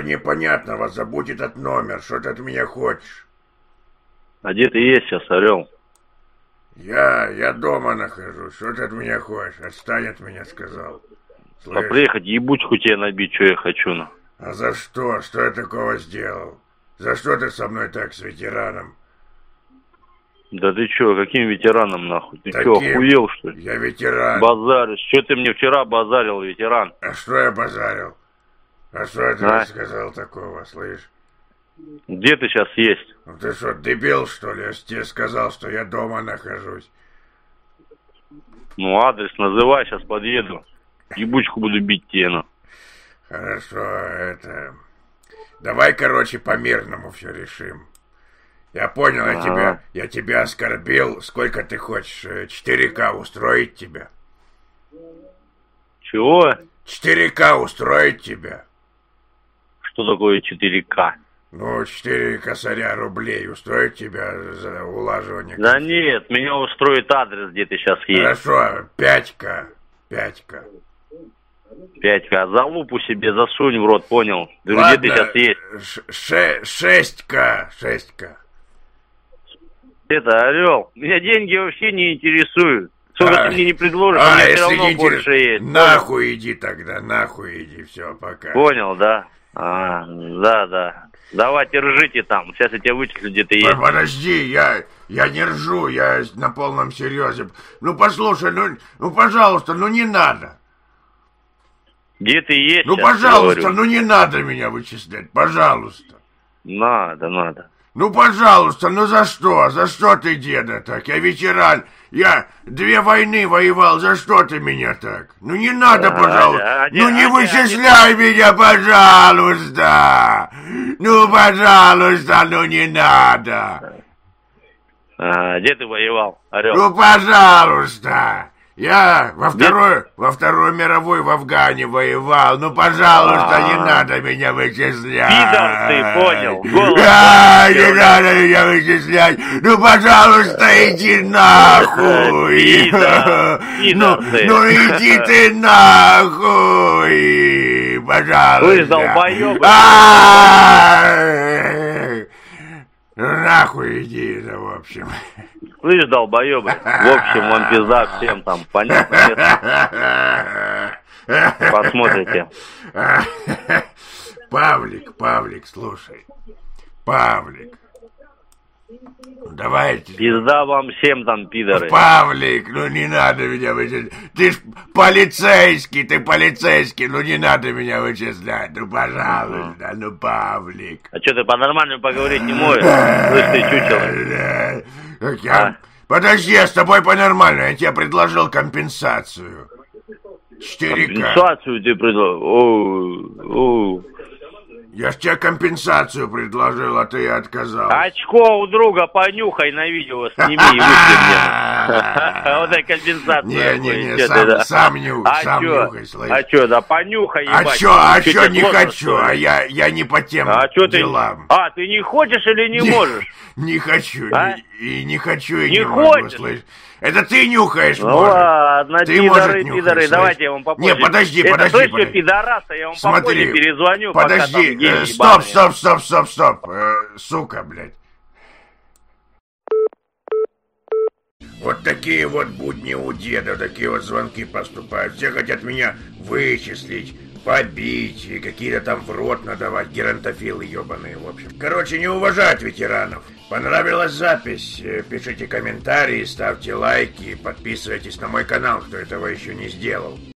непонятного? Забудь этот номер. Что ты от меня хочешь? А где ты есть сейчас, Орел? Я дома нахожусь. Что ты от меня хочешь? Отстань от меня, сказал. А приехать ебучку тебе набить, что я хочу, на. А за что? Что я такого сделал? За что ты со мной так, с ветераном? Да ты чё, каким ветераном, нахуй? Ты Таким. чё, охуел, что ли? Я ветеран. Базаришь. Чё ты мне вчера базарил, ветеран? А что я базарил? А что я тебе сказал такого, слышь? Где ты сейчас есть? Ну ты что, дебил, что ли? Я тебе сказал, что я дома нахожусь. Ну, адрес называй, сейчас подъеду. Ебучку буду бить тебе, на. Хорошо, Давай, короче, по-мирному все решим. Я понял, я тебя оскорбил. Сколько ты хочешь? 4К устроить тебя? Чего? 4К устроить тебя? Что такое 4К? Ну, 4 косаря рублей устроит тебя за улаживание? Да нет, меня устроит адрес, где ты сейчас есть. Хорошо, 5К. 5К. 5К. За лупу себе засунь в рот, понял? Ладно, где ты сейчас есть? 6К. 6К. Это, Орел, меня деньги вообще не интересуют. Сколько ты мне не предложишь, у меня все равно больше есть. Нахуй иди тогда, нахуй иди, все, пока. Понял, да? Да. Давайте ржите там, сейчас я тебя вычислю, где ты есть. Подожди, я не ржу, я на полном серьезе. Ну, послушай, ну пожалуйста, ну не надо. Где ты есть? Ну, пожалуйста, ну не надо меня вычислять, пожалуйста. Надо. Ну, пожалуйста, ну за что? За что ты, деда, так? Я ветеран, я 2 войны воевал, за что ты меня так? Ну, не надо, пожалуйста. Ну, не вычисляй меня, пожалуйста. Ну, пожалуйста, ну не надо. Где ты воевал, Орел? Ну, пожалуйста. Я во Вторую мировую в Афгане воевал. Ну, пожалуйста, не надо меня вычислять. Пидор ты, понял? Не надо меня вычислять. Ну, пожалуйста, иди нахуй. Ну, иди ты нахуй. Пожалуйста. Вы долбоёбы. Нахуй иди, да, в общем. Слышь, долбоёбы, в общем, вам пизда всем там, понятно? Посмотрите. Павлик, слушай. Павлик. Давайте. Пизда вам всем там, пидоры. Павлик, ну не надо меня вычислять. Ты ж полицейский, ну не надо меня вычислять. Ну, пожалуйста, ну, Павлик. А что, ты по-нормальному поговорить не можешь? Слышь, ты чучело. Подожди, я с тобой по-нормальному. Я тебе предложил компенсацию. 4К. Компенсацию ты предложил? Я ж тебе компенсацию предложил, а ты отказал. Очко у друга понюхай, на видео сними и вышли мне. Вот эта компенсация. Не, сам нюхай, слышь. А чё, да понюхай, ебать. А чё не хочу, а я не по тем делам. Ты не хочешь или не можешь? Не хочу, и не хочу, и не могу, слышь. Это ты нюхаешь, ну может. Ладно, ты, пидоры, давайте я вам попозже. Не, подожди. Слышь, пидораса, я вам попозже перезвоню. Подожди, стоп, сука, блядь. Вот такие вот будни у деда, такие вот звонки поступают. Все хотят меня вычислить, побить, и какие-то там в рот надавать, геронтофилы ебаные, в общем. Короче, не уважать ветеранов. Понравилась запись? Пишите комментарии, ставьте лайки, подписывайтесь на мой канал, кто этого еще не сделал.